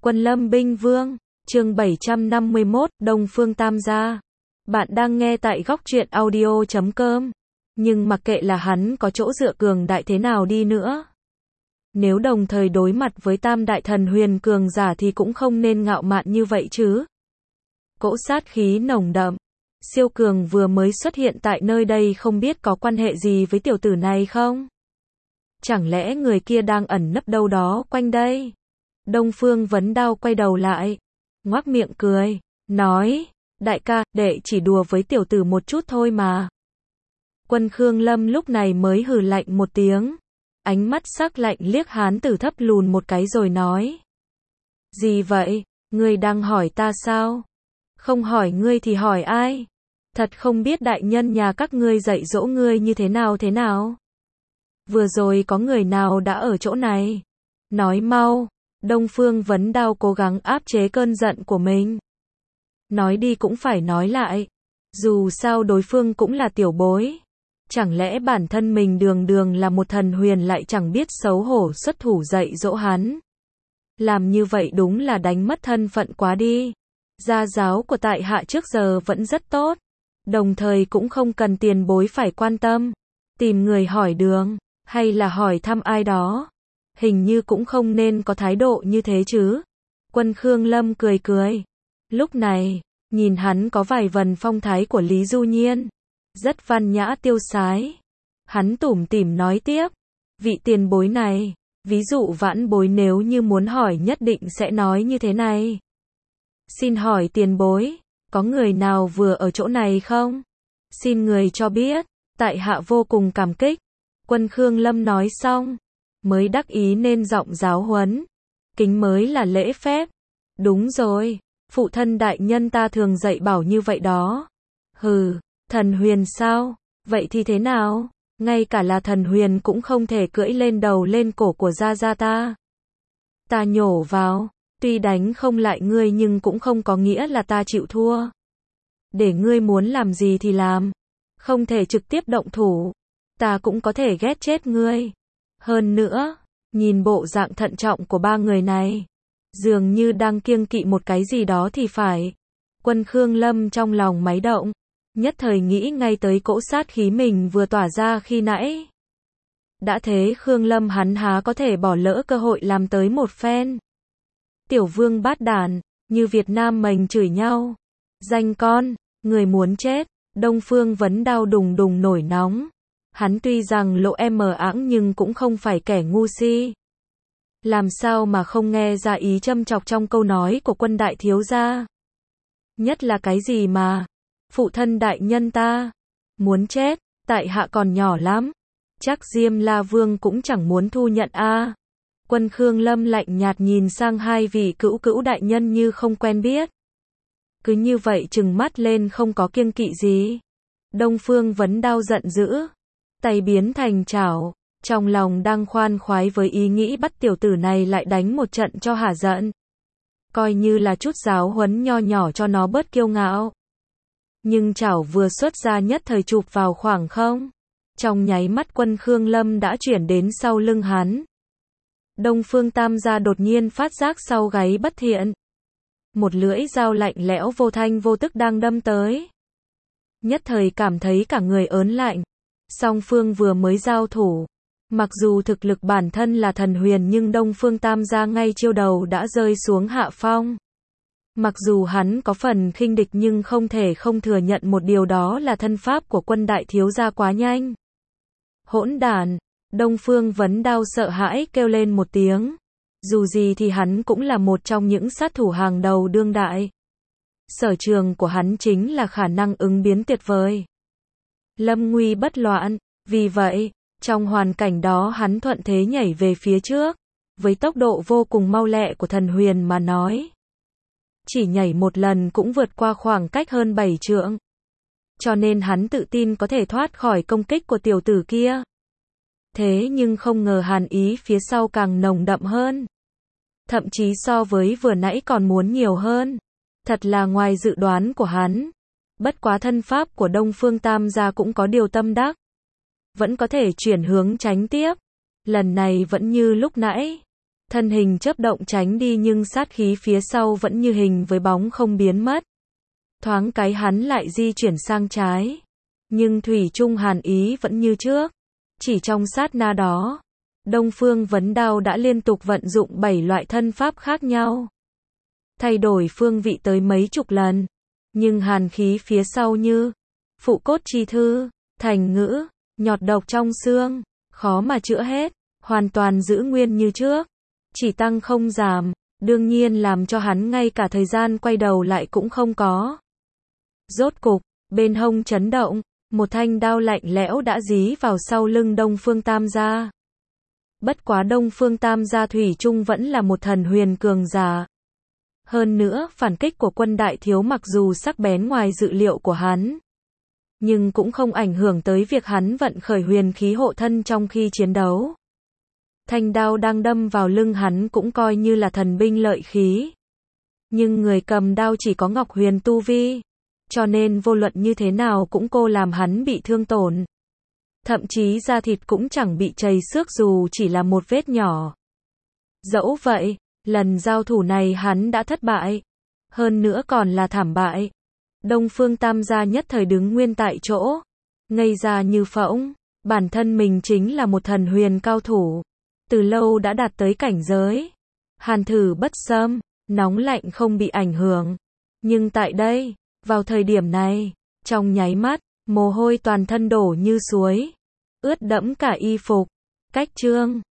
Quân Lâm Binh Vương, chương 751, Đông Phương Tam Gia. Bạn đang nghe tại góc truyện audio.com. Nhưng mặc kệ là hắn có chỗ dựa cường đại thế nào đi nữa, nếu đồng thời đối mặt với tam đại thần huyền cường giả thì cũng không nên ngạo mạn như vậy chứ. Cỗ sát khí nồng đậm, siêu cường vừa mới xuất hiện tại nơi đây không biết có quan hệ gì với tiểu tử này không? Chẳng lẽ người kia đang ẩn nấp đâu đó quanh đây? Đông Phương Vấn Đao quay đầu lại, ngoác miệng cười, nói, đại ca, đệ chỉ đùa với tiểu tử một chút thôi mà. Quân Khương Lâm lúc này mới hừ lạnh một tiếng, ánh mắt sắc lạnh liếc hán tử thấp lùn một cái rồi nói. Gì vậy, ngươi đang hỏi ta sao? Không hỏi ngươi thì hỏi ai? Thật không biết đại nhân nhà các ngươi dạy dỗ ngươi như thế nào? Vừa rồi có người nào đã ở chỗ này? Nói mau. Đông Phương Vấn Đao cố gắng áp chế cơn giận của mình. Nói đi cũng phải nói lại. Dù sao đối phương cũng là tiểu bối. Chẳng lẽ bản thân mình đường đường là một thần huyền lại chẳng biết xấu hổ xuất thủ dạy dỗ hắn? Làm như vậy đúng là đánh mất thân phận quá đi. Gia giáo của tại hạ trước giờ vẫn rất tốt. Đồng thời cũng không cần tiền bối phải quan tâm. Tìm người hỏi đường, hay là hỏi thăm ai đó. Hình như cũng không nên có thái độ như thế chứ. Quân Khương Lâm cười cười. Lúc này, nhìn hắn có vài phần phong thái của Lý Du Nhiên. Rất văn nhã tiêu sái. Hắn tủm tỉm nói tiếp. Vị tiền bối này, ví dụ vãn bối nếu như muốn hỏi nhất định sẽ nói như thế này. Xin hỏi tiền bối, có người nào vừa ở chỗ này không? Xin người cho biết, tại hạ vô cùng cảm kích. Quân Khương Lâm nói xong, mới đắc ý nên giọng giáo huấn. Kính mới là lễ phép. Đúng rồi, phụ thân đại nhân ta thường dạy bảo như vậy đó. Hừ, thần huyền sao? Vậy thì thế nào? Ngay cả là thần huyền cũng không thể cưỡi lên đầu lên cổ của gia gia ta. Ta nhổ vào, tuy đánh không lại ngươi nhưng cũng không có nghĩa là ta chịu thua. Để ngươi muốn làm gì thì làm. Không thể trực tiếp động thủ. Ta cũng có thể ghét chết ngươi. Hơn nữa, nhìn bộ dạng thận trọng của ba người này, dường như đang kiêng kỵ một cái gì đó thì phải. Quân Khương Lâm trong lòng máy động, nhất thời nghĩ ngay tới cỗ sát khí mình vừa tỏa ra khi nãy. Đã thế Khương Lâm hắn há có thể bỏ lỡ cơ hội làm tới một phen. Tiểu vương bát đản, như Việt Nam mình chửi nhau. Danh con, người muốn chết. Đông Phương Vấn Đao đùng đùng nổi nóng. Hắn tuy rằng lộ ảng nhưng cũng không phải kẻ ngu si. Làm sao mà không nghe ra ý châm chọc trong câu nói của quân đại thiếu gia. Nhất là cái gì mà, phụ thân đại nhân ta, muốn chết, tại hạ còn nhỏ lắm. Chắc Diêm La Vương cũng chẳng muốn thu nhận a. Quân Khương Lâm lạnh nhạt nhìn sang hai vị cữu đại nhân như không quen biết. Cứ như vậy trừng mắt lên không có kiêng kỵ gì. Đông Phương Vấn Đao giận dữ. Tay biến thành chảo, trong lòng đang khoan khoái với ý nghĩ bắt tiểu tử này lại đánh một trận cho hả giận. Coi như là chút giáo huấn nho nhỏ cho nó bớt kiêu ngạo. Nhưng chảo vừa xuất ra nhất thời chụp vào khoảng không. Trong nháy mắt Quân Khương Lâm đã chuyển đến sau lưng hắn. Đông Phương Tam Gia đột nhiên phát giác sau gáy bất thiện. Một lưỡi dao lạnh lẽo vô thanh vô tức đang đâm tới. Nhất thời cảm thấy cả người ớn lạnh. Song phương vừa mới giao thủ. Mặc dù thực lực bản thân là thần huyền nhưng Đông Phương Tam Gia ngay chiêu đầu đã rơi xuống hạ phong. Mặc dù hắn có phần khinh địch nhưng không thể không thừa nhận một điều đó là thân pháp của quân đại thiếu gia quá nhanh. Hỗn đản, Đông Phương Vấn Đao sợ hãi kêu lên một tiếng. Dù gì thì hắn cũng là một trong những sát thủ hàng đầu đương đại. Sở trường của hắn chính là khả năng ứng biến tuyệt vời. Lâm nguy bất loạn, vì vậy, trong hoàn cảnh đó hắn thuận thế nhảy về phía trước, với tốc độ vô cùng mau lẹ của thần huyền mà nói. Chỉ nhảy một lần cũng vượt qua khoảng cách hơn 7 trượng. Cho nên hắn tự tin có thể thoát khỏi công kích của tiểu tử kia. Thế nhưng không ngờ hàn ý phía sau càng nồng đậm hơn. Thậm chí so với vừa nãy còn muốn nhiều hơn. Thật là ngoài dự đoán của hắn. Bất quá thân pháp của Đông Phương Tam Gia cũng có điều tâm đắc. Vẫn có thể chuyển hướng tránh tiếp. Lần này vẫn như lúc nãy. Thân hình chớp động tránh đi nhưng sát khí phía sau vẫn như hình với bóng không biến mất. Thoáng cái hắn lại di chuyển sang trái. Nhưng thủy chung hàn ý vẫn như trước. Chỉ trong sát na đó, Đông Phương Vấn Đao đã liên tục vận dụng 7 loại thân pháp khác nhau. Thay đổi phương vị tới mấy chục lần. Nhưng hàn khí phía sau như phụ cốt chi thư, thành ngữ, nhọt độc trong xương, khó mà chữa hết, hoàn toàn giữ nguyên như trước. Chỉ tăng không giảm, đương nhiên làm cho hắn ngay cả thời gian quay đầu lại cũng không có. Rốt cục, bên hông chấn động, một thanh đao lạnh lẽo đã dí vào sau lưng Đông Phương Tam gia. Bất quá Đông Phương Tam gia thủy chung vẫn là một thần huyền cường giả. Hơn nữa, phản kích của quân đại thiếu mặc dù sắc bén ngoài dự liệu của hắn, nhưng cũng không ảnh hưởng tới việc hắn vận khởi huyền khí hộ thân trong khi chiến đấu. Thanh đao đang đâm vào lưng hắn cũng coi như là thần binh lợi khí. Nhưng người cầm đao chỉ có Ngọc Huyền tu vi, cho nên vô luận như thế nào cũng cô làm hắn bị thương tổn. Thậm chí da thịt cũng chẳng bị chầy xước dù chỉ là một vết nhỏ. Dẫu vậy, lần giao thủ này hắn đã thất bại. Hơn nữa còn là thảm bại. Đông Phương Tam gia nhất thời đứng nguyên tại chỗ. Ngây ra như phỗng. Bản thân mình chính là một thần huyền cao thủ. Từ lâu đã đạt tới cảnh giới hàn thử bất xâm, nóng lạnh không bị ảnh hưởng. Nhưng tại đây, vào thời điểm này, trong nháy mắt, mồ hôi toàn thân đổ như suối, ướt đẫm cả y phục. Cách chương